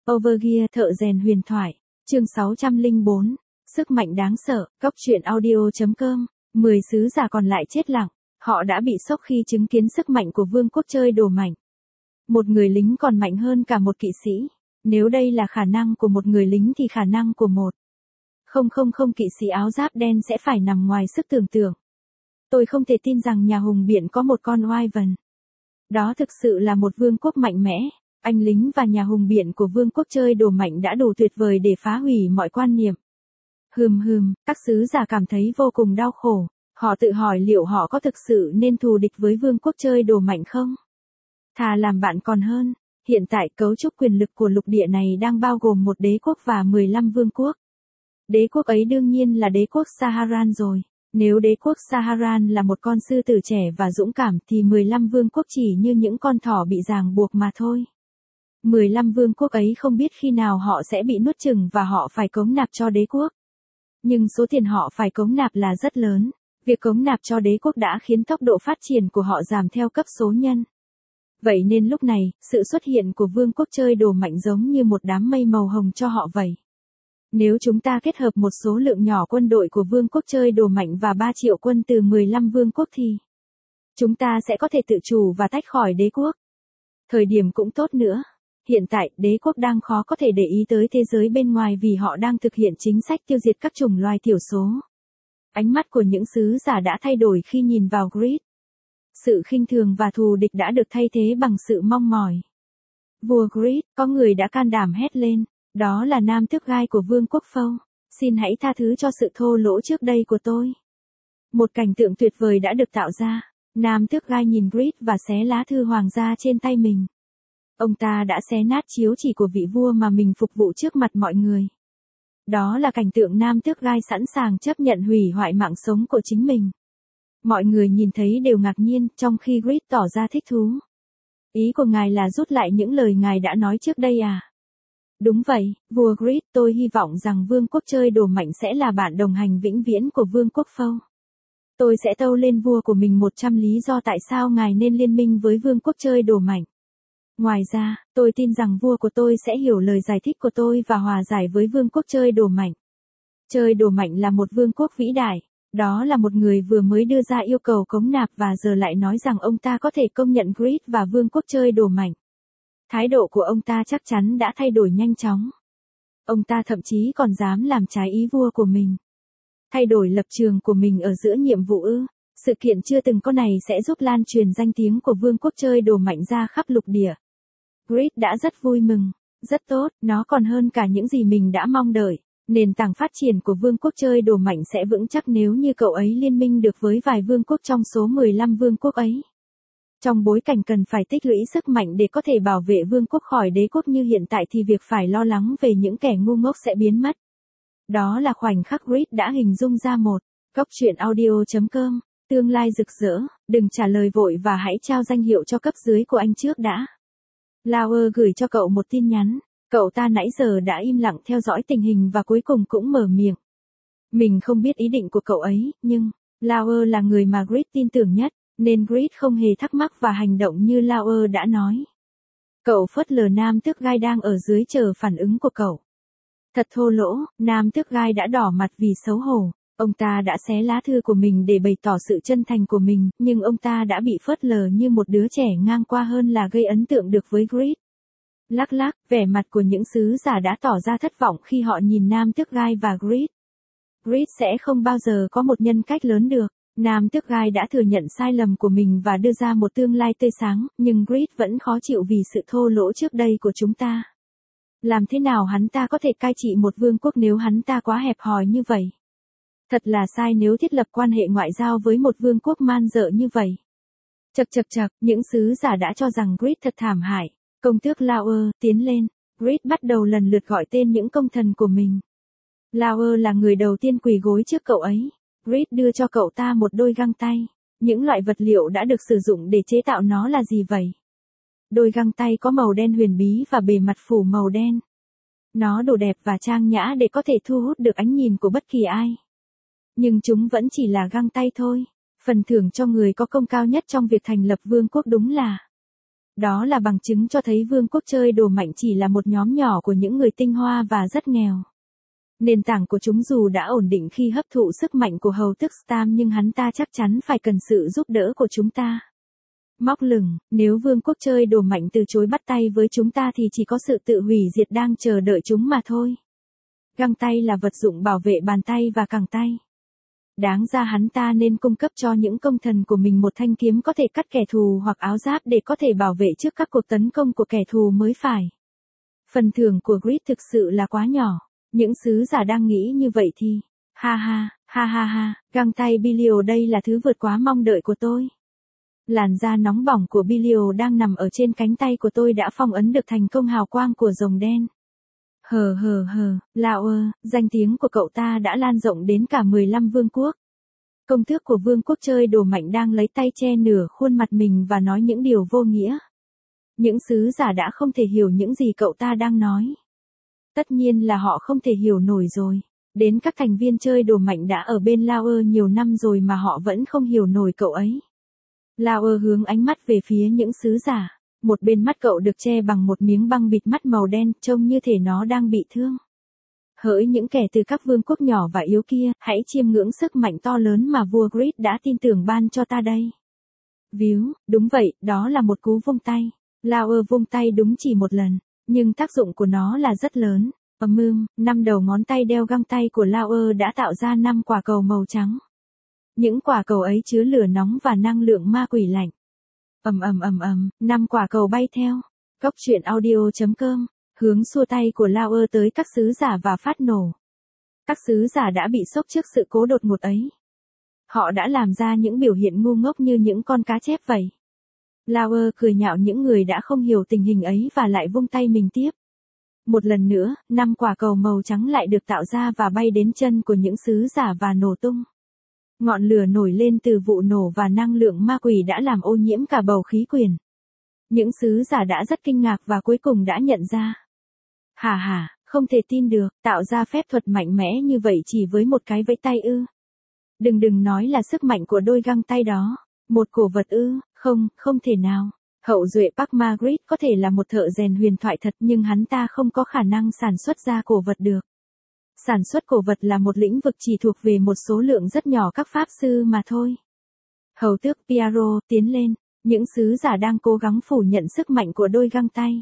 Overgear thợ rèn huyền thoại. Chương 604. Sức mạnh đáng sợ. Cốc truyện audio.com. 10 sứ giả còn lại chết lặng. Họ đã bị sốc khi chứng kiến sức mạnh của vương quốc chơi đồ mạnh. Một người lính còn mạnh hơn cả một kỵ sĩ. Nếu đây là khả năng của một người lính thì khả năng của một không kỵ sĩ áo giáp đen sẽ phải nằm ngoài sức tưởng tượng. Tôi không thể tin rằng nhà hùng biện có một con Wyvern. Đó thực sự là một vương quốc mạnh mẽ. Anh lính và nhà hùng biện của vương quốc chơi đồ mạnh đã đủ tuyệt vời để phá hủy mọi quan niệm. Các sứ giả cảm thấy vô cùng đau khổ. Họ tự hỏi liệu họ có thực sự nên thù địch với vương quốc chơi đồ mạnh không? Thà làm bạn còn hơn. Hiện tại cấu trúc quyền lực của lục địa này đang bao gồm một đế quốc và 15 vương quốc. Đế quốc ấy đương nhiên là đế quốc Saharan rồi. Nếu đế quốc Saharan là một con sư tử trẻ và dũng cảm thì 15 vương quốc chỉ như những con thỏ bị ràng buộc mà thôi. 15 vương quốc ấy không biết khi nào họ sẽ bị nuốt chửng và họ phải cống nạp cho đế quốc. Nhưng số tiền họ phải cống nạp là rất lớn. Việc cống nạp cho đế quốc đã khiến tốc độ phát triển của họ giảm theo cấp số nhân. Vậy nên lúc này, sự xuất hiện của vương quốc chơi đồ mạnh giống như một đám mây màu hồng cho họ vậy. Nếu chúng ta kết hợp một số lượng nhỏ quân đội của vương quốc chơi đồ mạnh và 3 triệu quân từ 15 vương quốc thì chúng ta sẽ có thể tự chủ và tách khỏi đế quốc. Thời điểm cũng tốt nữa. Hiện tại, đế quốc đang khó có thể để ý tới thế giới bên ngoài vì họ đang thực hiện chính sách tiêu diệt các chủng loài thiểu số. Ánh mắt của những sứ giả đã thay đổi khi nhìn vào Grid. Sự khinh thường và thù địch đã được thay thế bằng sự mong mỏi. Vua Grid, có người đã can đảm hét lên. Đó là nam tước gai của vương quốc Phâu. Xin hãy tha thứ cho sự thô lỗ trước đây của tôi. Một cảnh tượng tuyệt vời đã được tạo ra. Nam tước gai nhìn Grid và xé lá thư hoàng gia trên tay mình. Ông ta đã xé nát chiếu chỉ của vị vua mà mình phục vụ trước mặt mọi người. Đó là cảnh tượng nam tước gai sẵn sàng chấp nhận hủy hoại mạng sống của chính mình. Mọi người nhìn thấy đều ngạc nhiên, trong khi Grid tỏ ra thích thú. Ý của ngài là rút lại những lời ngài đã nói trước đây à? Đúng vậy, vua Grid, tôi hy vọng rằng vương quốc chơi đồ mạnh sẽ là bạn đồng hành vĩnh viễn của vương quốc Phâu. Tôi sẽ tâu lên vua của mình 100 lý do tại sao ngài nên liên minh với vương quốc chơi đồ mạnh. Ngoài ra, tôi tin rằng vua của tôi sẽ hiểu lời giải thích của tôi và hòa giải với vương quốc chơi đồ mạnh. Chơi đồ mạnh là một vương quốc vĩ đại. Đó là một người vừa mới đưa ra yêu cầu cống nạp và giờ lại nói rằng ông ta có thể công nhận Grid và vương quốc chơi đồ mạnh. Thái độ của ông ta chắc chắn đã thay đổi nhanh chóng. Ông ta thậm chí còn dám làm trái ý vua của mình. Thay đổi lập trường của mình ở giữa nhiệm vụ ư. Sự kiện chưa từng có này sẽ giúp lan truyền danh tiếng của vương quốc chơi đồ mạnh ra khắp lục địa. Grid đã rất vui mừng. Rất tốt, nó còn hơn cả những gì mình đã mong đợi. Nền tảng phát triển của vương quốc chơi đồ mạnh sẽ vững chắc nếu như cậu ấy liên minh được với vài vương quốc trong số 15 vương quốc ấy. Trong bối cảnh cần phải tích lũy sức mạnh để có thể bảo vệ vương quốc khỏi đế quốc như hiện tại thì việc phải lo lắng về những kẻ ngu ngốc sẽ biến mất. Đó là khoảnh khắc Grid đã hình dung ra một. Cốc truyện audio.com. Tương lai rực rỡ, đừng trả lời vội và hãy trao danh hiệu cho cấp dưới của anh trước đã. Lauer gửi cho cậu một tin nhắn. Cậu ta nãy giờ đã im lặng theo dõi tình hình và cuối cùng cũng mở miệng. Mình không biết ý định của cậu ấy, nhưng Lauer là người mà Grid tin tưởng nhất, nên Grid không hề thắc mắc và hành động như Lauer đã nói. Cậu phớt lờ nam tước gai đang ở dưới chờ phản ứng của cậu. Thật thô lỗ, nam tước gai đã đỏ mặt vì xấu hổ. Ông ta đã xé lá thư của mình để bày tỏ sự chân thành của mình, nhưng ông ta đã bị phớt lờ như một đứa trẻ ngang qua hơn là gây ấn tượng được với Grid. Lắc lắc, vẻ mặt của những sứ giả đã tỏ ra thất vọng khi họ nhìn nam tước gai và Grid. Grid sẽ không bao giờ có một nhân cách lớn được. Nam tước gai đã thừa nhận sai lầm của mình và đưa ra một tương lai tươi sáng, nhưng Grid vẫn khó chịu vì sự thô lỗ trước đây của chúng ta. Làm thế nào hắn ta có thể cai trị một vương quốc nếu hắn ta quá hẹp hòi như vậy? Thật là sai nếu thiết lập quan hệ ngoại giao với một vương quốc man dợ như vậy. Chậc, những sứ giả đã cho rằng Grid thật thảm hại. Công tước Lauer, tiến lên. Grid bắt đầu lần lượt gọi tên những công thần của mình. Lauer là người đầu tiên quỳ gối trước cậu ấy. Grid đưa cho cậu ta một đôi găng tay. Những loại vật liệu đã được sử dụng để chế tạo nó là gì vậy? Đôi găng tay có màu đen huyền bí và bề mặt phủ màu đen. Nó đủ đẹp và trang nhã để có thể thu hút được ánh nhìn của bất kỳ ai. Nhưng chúng vẫn chỉ là găng tay thôi. Phần thưởng cho người có công cao nhất trong việc thành lập vương quốc đúng là Đó là bằng chứng cho thấy vương quốc chơi đồ mạnh chỉ là một nhóm nhỏ của những người tinh hoa và rất nghèo. Nền tảng của chúng dù đã ổn định khi hấp thụ sức mạnh của hầu tước Stam nhưng hắn ta chắc chắn phải cần sự giúp đỡ của chúng ta. Móc lửng, nếu vương quốc chơi đồ mạnh từ chối bắt tay với chúng ta thì chỉ có sự tự hủy diệt đang chờ đợi chúng mà thôi. Găng tay là vật dụng bảo vệ bàn tay và cẳng tay. Đáng ra hắn ta nên cung cấp cho những công thần của mình một thanh kiếm có thể cắt kẻ thù hoặc áo giáp để có thể bảo vệ trước các cuộc tấn công của kẻ thù mới phải. Phần thưởng của Grid thực sự là quá nhỏ. Những sứ giả đang nghĩ như vậy thì, ha, găng tay Belial đây là thứ vượt quá mong đợi của tôi. Làn da nóng bỏng của Belial đang nằm ở trên cánh tay của tôi đã phong ấn được thành công hào quang của rồng đen. Lauer, danh tiếng của cậu ta đã lan rộng đến cả 15 vương quốc. Công tước của vương quốc chơi đồ mạnh đang lấy tay che nửa khuôn mặt mình và nói những điều vô nghĩa. Những sứ giả đã không thể hiểu những gì cậu ta đang nói. Tất nhiên là họ không thể hiểu nổi rồi. Đến các thành viên chơi đồ mạnh đã ở bên Lauer nhiều năm rồi mà họ vẫn không hiểu nổi cậu ấy. Lauer hướng ánh mắt về phía những sứ giả. Một bên mắt cậu được che bằng một miếng băng bịt mắt màu đen, trông như thể nó đang bị thương. Hỡi những kẻ từ các vương quốc nhỏ và yếu kia, hãy chiêm ngưỡng sức mạnh to lớn mà vua Grid đã tin tưởng ban cho ta đây. Víu, đúng vậy, đó là một cú vung tay. Lauer vung tay đúng chỉ một lần, nhưng tác dụng của nó là rất lớn. 5 đầu ngón tay đeo găng tay của Lauer đã tạo ra 5 quả cầu màu trắng. Những quả cầu ấy chứa lửa nóng và năng lượng ma quỷ lạnh. 5 quả cầu bay theo. Góc truyện audio.com, hướng xua tay của Lauer tới các sứ giả và phát nổ. Các sứ giả đã bị sốc trước sự cố đột ngột ấy. Họ đã làm ra những biểu hiện ngu ngốc như những con cá chép vậy. Lauer cười nhạo những người đã không hiểu tình hình ấy và lại vung tay mình tiếp. Một lần nữa, 5 quả cầu màu trắng lại được tạo ra và bay đến chân của những sứ giả và nổ tung. Ngọn lửa nổi lên từ vụ nổ và năng lượng ma quỷ đã làm ô nhiễm cả bầu khí quyển. Những sứ giả đã rất kinh ngạc và cuối cùng đã nhận ra. Không thể tin được, tạo ra phép thuật mạnh mẽ như vậy chỉ với một cái vẫy tay ư. Đừng nói là sức mạnh của đôi găng tay đó. Một cổ vật ư, không thể nào. Hậu duệ Park Margaret có thể là một thợ rèn huyền thoại thật nhưng hắn ta không có khả năng sản xuất ra cổ vật được. Sản xuất cổ vật là một lĩnh vực chỉ thuộc về một số lượng rất nhỏ các pháp sư mà thôi. Hầu tước Piero tiến lên, những sứ giả đang cố gắng phủ nhận sức mạnh của đôi găng tay.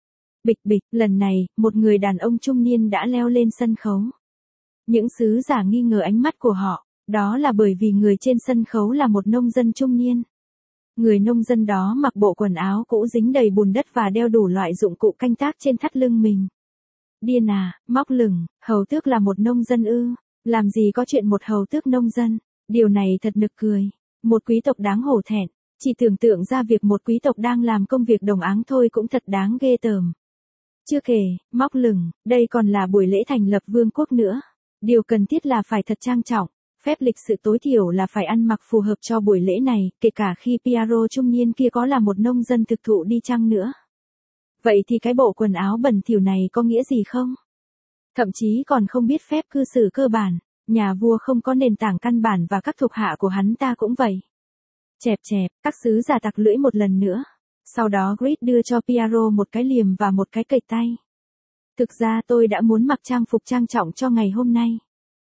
Bịch, lần này, một người đàn ông trung niên đã leo lên sân khấu. Những sứ giả nghi ngờ ánh mắt của họ, đó là bởi vì người trên sân khấu là một nông dân trung niên. Người nông dân đó mặc bộ quần áo cũ dính đầy bùn đất và đeo đủ loại dụng cụ canh tác trên thắt lưng mình. Điên à, móc lửng, hầu tước là một nông dân ư? Làm gì có chuyện một hầu tước nông dân? Điều này thật nực cười. Một quý tộc đáng hổ thẹn. Chỉ tưởng tượng ra việc một quý tộc đang làm công việc đồng áng thôi cũng thật đáng ghê tởm. Chưa kể, móc lửng, đây còn là buổi lễ thành lập vương quốc nữa. Điều cần thiết là phải thật trang trọng. Phép lịch sự tối thiểu là phải ăn mặc phù hợp cho buổi lễ này, kể cả khi Piero trung niên kia có là một nông dân thực thụ đi chăng nữa. Vậy thì cái bộ quần áo bẩn thỉu này có nghĩa gì không? Thậm chí còn không biết phép cư xử cơ bản, nhà vua không có nền tảng căn bản và các thuộc hạ của hắn ta cũng vậy. Chẹp, các sứ giả tặc lưỡi một lần nữa. Sau đó Grid đưa cho Piero một cái liềm và một cái cậy tay. Thực ra tôi đã muốn mặc trang phục trang trọng cho ngày hôm nay.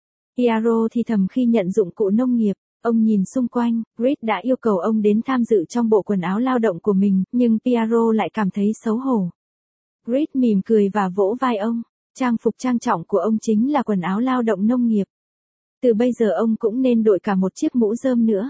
Piero thì thầm khi nhận dụng cụ nông nghiệp. Ông nhìn xung quanh, Grid đã yêu cầu ông đến tham dự trong bộ quần áo lao động của mình, nhưng Piero lại cảm thấy xấu hổ. Grid mỉm cười và vỗ vai ông. Trang phục trang trọng của ông chính là quần áo lao động nông nghiệp. Từ bây giờ ông cũng nên đội cả một chiếc mũ rơm nữa.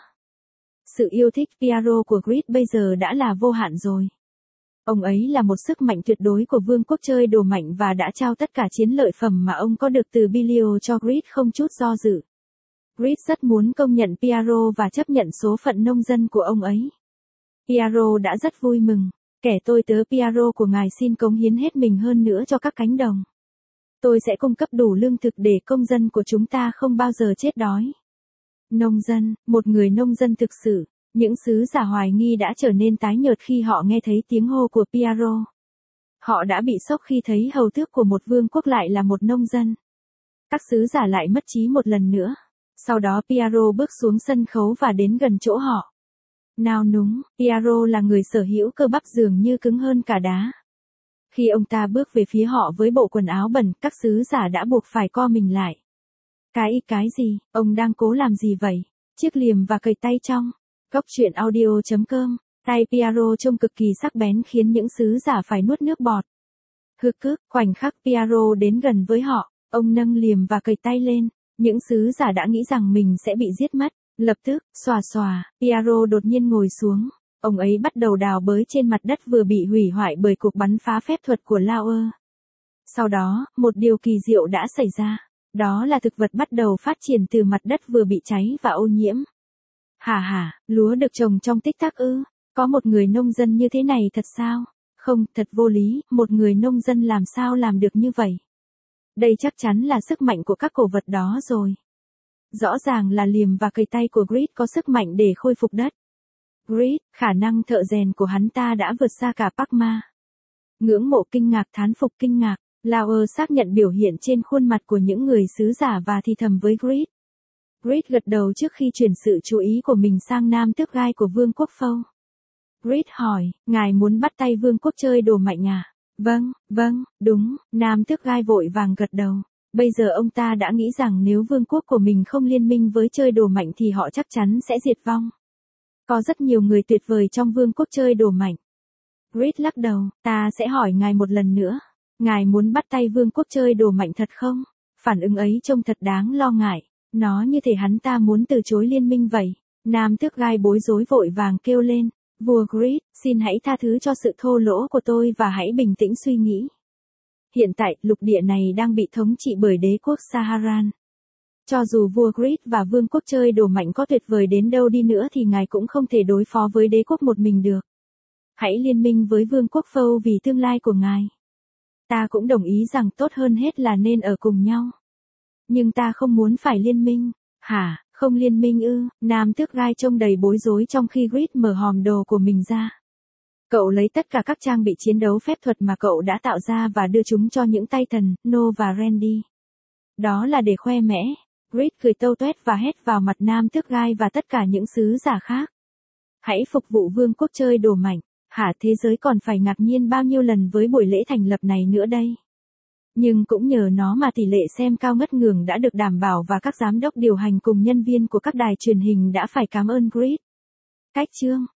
Sự yêu thích Piero của Grid bây giờ đã là vô hạn rồi. Ông ấy là một sức mạnh tuyệt đối của vương quốc chơi đồ mạnh và đã trao tất cả chiến lợi phẩm mà ông có được từ Belial cho Grid không chút do dự. Grid rất muốn công nhận Piero và chấp nhận số phận nông dân của ông ấy. Piero đã rất vui mừng. Kẻ tôi tớ Piero của ngài xin cống hiến hết mình hơn nữa cho các cánh đồng. Tôi sẽ cung cấp đủ lương thực để công dân của chúng ta không bao giờ chết đói. Nông dân, một người nông dân thực sự. Những sứ giả hoài nghi đã trở nên tái nhợt khi họ nghe thấy tiếng hô của Piero. Họ đã bị sốc khi thấy hầu tước của một vương quốc lại là một nông dân. Các sứ giả lại mất trí một lần nữa. Sau đó Piero bước xuống sân khấu và đến gần chỗ họ. Nao núng, Piaro là người sở hữu cơ bắp dường như cứng hơn cả đá. Khi ông ta bước về phía họ với bộ quần áo bẩn, các sứ giả đã buộc phải co mình lại. Cái gì, ông đang cố làm gì vậy? Chiếc liềm và cầy tay trong. Góc truyện audio.com, tay Piaro trông cực kỳ sắc bén khiến những sứ giả phải nuốt nước bọt. Khoảnh khắc Piaro đến gần với họ, ông nâng liềm và cầy tay lên, những sứ giả đã nghĩ rằng mình sẽ bị giết mất. Lập tức, Piaro đột nhiên ngồi xuống, ông ấy bắt đầu đào bới trên mặt đất vừa bị hủy hoại bởi cuộc bắn phá phép thuật của Lauer. Sau đó, một điều kỳ diệu đã xảy ra, đó là thực vật bắt đầu phát triển từ mặt đất vừa bị cháy và ô nhiễm. Lúa được trồng trong tích tắc ư? Có một người nông dân như thế này thật sao? Không, thật vô lý, một người nông dân làm sao làm được như vậy? Đây chắc chắn là sức mạnh của các cổ vật đó rồi. Rõ ràng là liềm và cầy tay của Grid có sức mạnh để khôi phục đất. Grid, khả năng thợ rèn của hắn ta đã vượt xa cả Parkma. Ngưỡng mộ kinh ngạc, thán phục kinh ngạc, Lauer xác nhận biểu hiện trên khuôn mặt của những người sứ giả và thì thầm với Grid. Grid gật đầu trước khi chuyển sự chú ý của mình sang nam tước gai của Vương quốc Phâu. Grid hỏi, ngài muốn bắt tay Vương quốc chơi đồ mạnh à? Vâng, đúng, nam tước gai vội vàng gật đầu. Bây giờ ông ta đã nghĩ rằng nếu vương quốc của mình không liên minh với chơi đồ mạnh thì họ chắc chắn sẽ diệt vong. Có rất nhiều người tuyệt vời trong vương quốc chơi đồ mạnh. Grid lắc đầu, ta sẽ hỏi ngài một lần nữa. Ngài muốn bắt tay vương quốc chơi đồ mạnh thật không? Phản ứng ấy trông thật đáng lo ngại. Nó như thể hắn ta muốn từ chối liên minh vậy. Nam tước gai bối rối vội vàng kêu lên. Vua Grid, xin hãy tha thứ cho sự thô lỗ của tôi và hãy bình tĩnh suy nghĩ. Hiện tại, lục địa này đang bị thống trị bởi đế quốc Saharan. Cho dù vua Grid và vương quốc chơi đồ mạnh có tuyệt vời đến đâu đi nữa thì ngài cũng không thể đối phó với đế quốc một mình được. Hãy liên minh với vương quốc Phâu vì tương lai của ngài. Ta cũng đồng ý rằng tốt hơn hết là nên ở cùng nhau. Nhưng ta không muốn phải liên minh. Không liên minh ư? Nam tước gai trông đầy bối rối trong khi Grid mở hòm đồ của mình ra. Cậu lấy tất cả các trang bị chiến đấu phép thuật mà cậu đã tạo ra và đưa chúng cho những Titan, No và Randy. Đó là để khoe mẽ. Grid cười tâu tuét và hét vào mặt nam tước gai và tất cả những sứ giả khác. Hãy phục vụ vương quốc chơi đồ mạnh. Thế giới còn phải ngạc nhiên bao nhiêu lần với buổi lễ thành lập này nữa đây. Nhưng cũng nhờ nó mà tỷ lệ xem cao ngất ngường đã được đảm bảo và các giám đốc điều hành cùng nhân viên của các đài truyền hình đã phải cảm ơn Grid. Cách chương